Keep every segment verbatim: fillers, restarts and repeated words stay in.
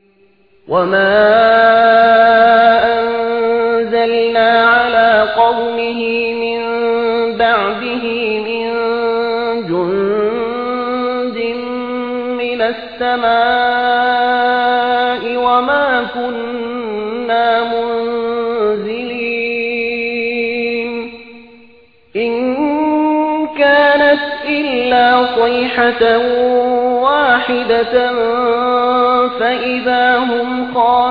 وما أنزلنا على قومه من بعده من جند من السماء وما كنا منزلين إن كانت إلا صيحة واحدة فإذا هم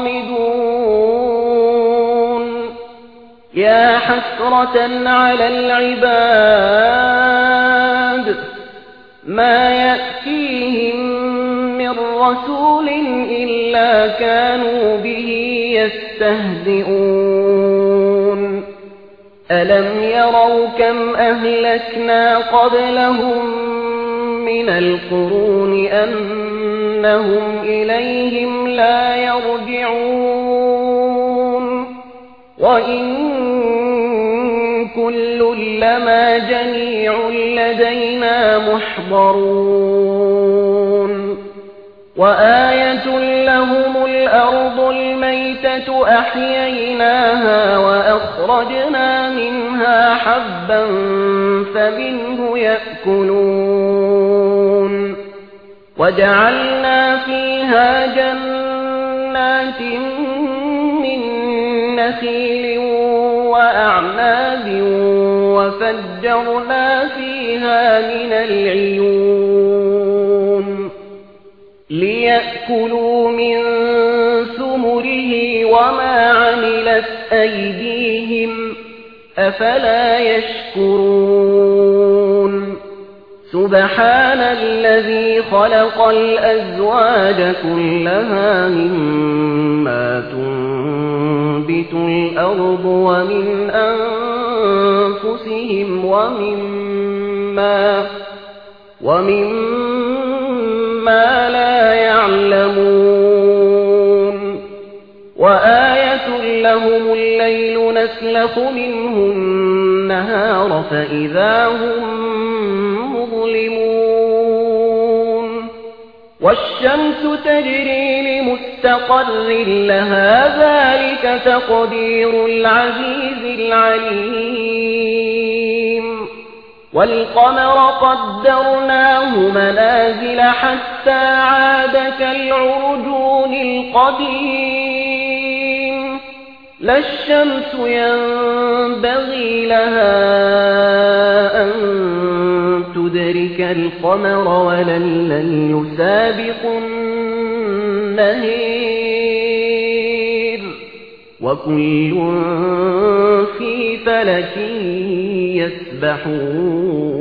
خامدون يا حسرة على العباد ما يأتيهم من رسول إلا كانوا به يستهزئون ألم يروا كم أهلكنا قبلهم من القرون أنهم إليهم لا يرجعون وإن كل لما جميع لدينا محضرون وآية لهم الأرض الميتة أحييناها وأخرجنا منها حبا فمنه يأكلون وجعلنا فيها جنات من نخيل وأعناب وفجرنا فيها من العيون ليأكلوا من ثمره وما عملت أيديهم أفلا يشكرون سبحان الذي خلق الأزواج كلها مما تنبت الأرض ومن أنفسهم ومما ومما لا يعلمون وآية لهم الليل نسلخ منه النهار فإذا هم مظلمون والشمس تجري لمستقر لها ذلك تقدير العزيز العليم والقمر قدرناه منازل حتى عاد كالعرجون القديم لا الشمس ينبغي لها أن تدرك القمر ولا الليل سابق النهير وكل في فلك يسبحون